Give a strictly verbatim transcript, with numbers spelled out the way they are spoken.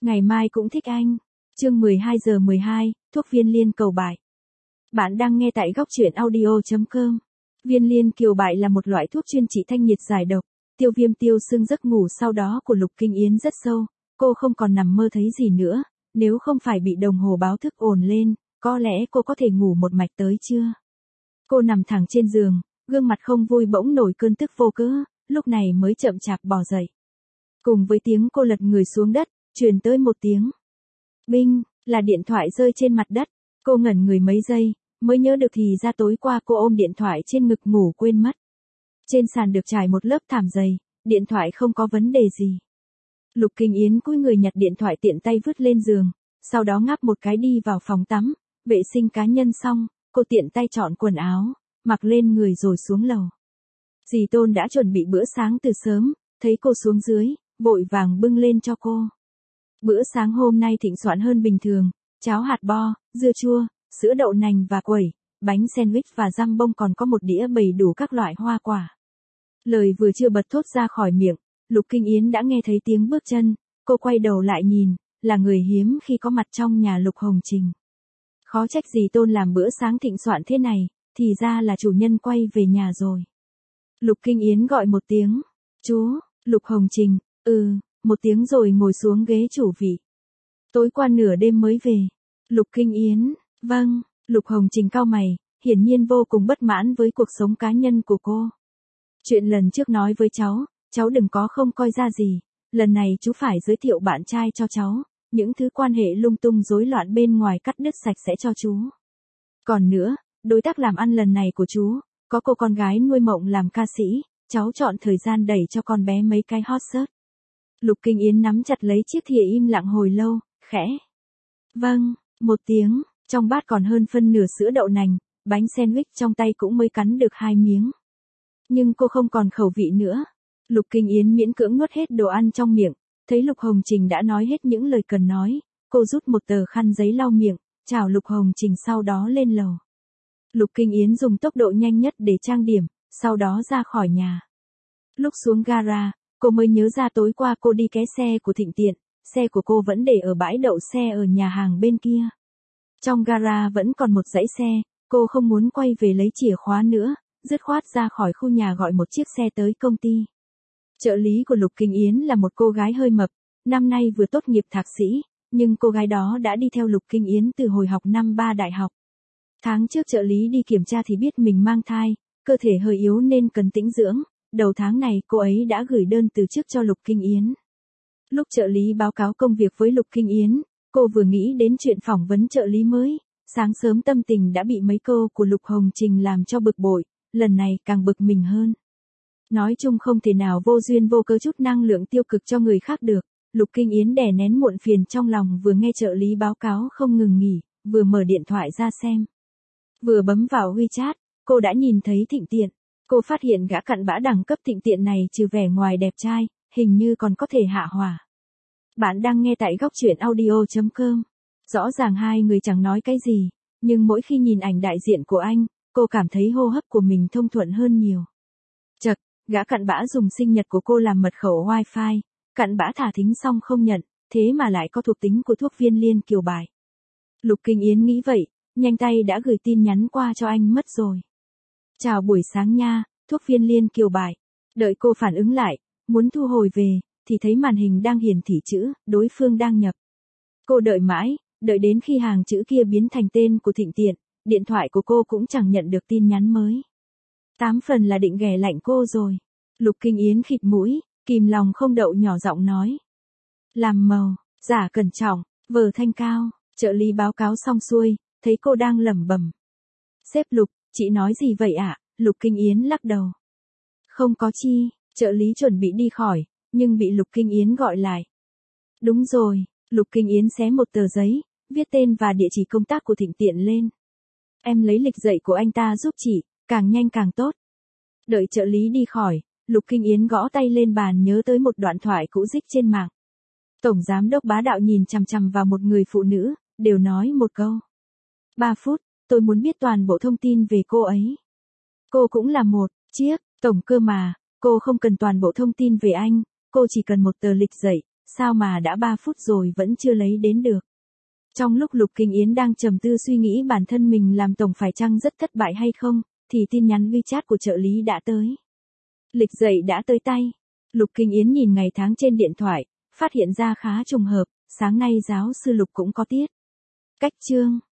Ngày mai cũng thích anh. Chương mười hai giờ mười hai, thuốc viên liên cầu bại. Bạn đang nghe tại góc truyện audio chấm com. Viên liên kiều bại là một loại thuốc chuyên trị thanh nhiệt giải độc, tiêu viêm tiêu sưng giấc ngủ sau đó của Lục Kinh Yến rất sâu, cô không còn nằm mơ thấy gì nữa, nếu không phải bị đồng hồ báo thức ồn lên, có lẽ cô có thể ngủ một mạch tới trưa. Cô nằm thẳng trên giường, gương mặt không vui bỗng nổi cơn tức vô cớ, lúc này mới chậm chạp bò dậy. Cùng với tiếng cô lật người xuống đất, truyền tới một tiếng binh, là điện thoại rơi trên mặt đất. Cô ngẩn người mấy giây, mới nhớ được thì ra tối qua cô ôm điện thoại trên ngực ngủ quên mất. Trên sàn được trải một lớp thảm dày, điện thoại không có vấn đề gì. Lục Kinh Yến cúi người nhặt điện thoại tiện tay vứt lên giường, sau đó ngáp một cái đi vào phòng tắm, vệ sinh cá nhân xong, cô tiện tay chọn quần áo, mặc lên người rồi xuống lầu. Dì Tôn đã chuẩn bị bữa sáng từ sớm, thấy cô xuống dưới, vội vàng bưng lên cho cô. Bữa sáng hôm nay thịnh soạn hơn bình thường, cháo hạt bo, dưa chua, sữa đậu nành và quẩy, bánh sandwich và răm bông, còn có một đĩa bày đủ các loại hoa quả. Lời vừa chưa bật thốt ra khỏi miệng, Lục Kinh Yến đã nghe thấy tiếng bước chân, cô quay đầu lại nhìn, là người hiếm khi có mặt trong nhà Lục Hồng Trình. Khó trách dì Tôn làm bữa sáng thịnh soạn thế này, thì ra là chủ nhân quay về nhà rồi. Lục Kinh Yến gọi một tiếng, chú, Lục Hồng Trình, ừ, một tiếng rồi ngồi xuống ghế chủ vị. Tối qua nửa đêm mới về. Lục Kinh Yến, vâng. Lục Hồng Trình cau mày, hiển nhiên vô cùng bất mãn với cuộc sống cá nhân của cô. Chuyện lần trước nói với cháu, cháu đừng có không coi ra gì, lần này chú phải giới thiệu bạn trai cho cháu, những thứ quan hệ lung tung rối loạn bên ngoài cắt đứt sạch sẽ cho chú. Còn nữa, đối tác làm ăn lần này của chú, có cô con gái nuôi mộng làm ca sĩ, cháu chọn thời gian đẩy cho con bé mấy cái hot search. Lục Kinh Yến nắm chặt lấy chiếc thìa im lặng hồi lâu, khẽ. Vâng, một tiếng, trong bát còn hơn phân nửa sữa đậu nành, bánh sandwich trong tay cũng mới cắn được hai miếng. Nhưng cô không còn khẩu vị nữa. Lục Kinh Yến miễn cưỡng nuốt hết đồ ăn trong miệng, thấy Lục Hồng Trình đã nói hết những lời cần nói, cô rút một tờ khăn giấy lau miệng, chào Lục Hồng Trình sau đó lên lầu. Lục Kinh Yến dùng tốc độ nhanh nhất để trang điểm, sau đó ra khỏi nhà. Lúc xuống gara, cô mới nhớ ra tối qua cô đi ké xe của Thịnh Tiện, xe của cô vẫn để ở bãi đậu xe ở nhà hàng bên kia. Trong gara vẫn còn một dãy xe, cô không muốn quay về lấy chìa khóa nữa, dứt khoát ra khỏi khu nhà gọi một chiếc xe tới công ty. Trợ lý của Lục Kinh Yến là một cô gái hơi mập, năm nay vừa tốt nghiệp thạc sĩ, nhưng cô gái đó đã đi theo Lục Kinh Yến từ hồi học năm ba đại học. Tháng trước trợ lý đi kiểm tra thì biết mình mang thai, cơ thể hơi yếu nên cần tĩnh dưỡng. Đầu tháng này cô ấy đã gửi đơn từ chức cho Lục Kinh Yến. Lúc trợ lý báo cáo công việc với Lục Kinh Yến, cô vừa nghĩ đến chuyện phỏng vấn trợ lý mới, sáng sớm tâm tình đã bị mấy câu của Lục Hồng Trình làm cho bực bội, lần này càng bực mình hơn. Nói chung không thể nào vô duyên vô cớ chút năng lượng tiêu cực cho người khác được, Lục Kinh Yến đè nén muộn phiền trong lòng, vừa nghe trợ lý báo cáo không ngừng nghỉ, vừa mở điện thoại ra xem. Vừa bấm vào WeChat, cô đã nhìn thấy Thịnh Tiện. Cô phát hiện gã cặn bã đẳng cấp Thịnh Tiện này trừ vẻ ngoài đẹp trai, hình như còn có thể hạ hỏa. Bạn đang nghe tại góc truyện audio chấm com. Rõ ràng hai người chẳng nói cái gì, nhưng mỗi khi nhìn ảnh đại diện của anh, cô cảm thấy hô hấp của mình thông thuận hơn nhiều. Chật, gã cặn bã dùng sinh nhật của cô làm mật khẩu wifi, cặn bã thả thính xong không nhận, thế mà lại có thuộc tính của thuốc viên liên kiều bại. Lục Kinh Yến nghĩ vậy, nhanh tay đã gửi tin nhắn qua cho anh mất rồi. Chào buổi sáng nha, thuốc viên liên kiều bại. Đợi cô phản ứng lại, muốn thu hồi về, thì thấy màn hình đang hiển thị chữ, đối phương đang nhập. Cô đợi mãi, đợi đến khi hàng chữ kia biến thành tên của Thịnh Tiện, điện thoại của cô cũng chẳng nhận được tin nhắn mới. Tám phần là định ghẻ lạnh cô rồi. Lục Kinh Yến khịt mũi, kìm lòng không đậu nhỏ giọng nói. Làm màu, giả cẩn trọng, vờ thanh cao, trợ lý báo cáo xong xuôi, thấy cô đang lẩm bẩm. Sếp Lục, chị nói gì vậy ạ? À? Lục Kinh Yến lắc đầu. Không có chi, trợ lý chuẩn bị đi khỏi, nhưng bị Lục Kinh Yến gọi lại. Đúng rồi, Lục Kinh Yến xé một tờ giấy, viết tên và địa chỉ công tác của Thịnh Tiện lên. Em lấy lịch dậy của anh ta giúp chị, càng nhanh càng tốt. Đợi trợ lý đi khỏi, Lục Kinh Yến gõ tay lên bàn nhớ tới một đoạn thoại cũ dích trên mạng. Tổng giám đốc bá đạo nhìn chằm chằm vào một người phụ nữ, đều nói một câu. Ba phút, tôi muốn biết toàn bộ thông tin về cô ấy. Cô cũng là một chiếc tổng cơ mà, cô không cần toàn bộ thông tin về anh, cô chỉ cần một tờ lịch dậy, sao mà đã ba phút rồi vẫn chưa lấy đến được. Trong lúc Lục Kinh Yến đang trầm tư suy nghĩ bản thân mình làm tổng phải chăng rất thất bại hay không, thì tin nhắn WeChat của trợ lý đã tới. Lịch dậy đã tới tay. Lục Kinh Yến nhìn ngày tháng trên điện thoại, phát hiện ra khá trùng hợp, sáng nay giáo sư Lục cũng có tiết. Cách chương.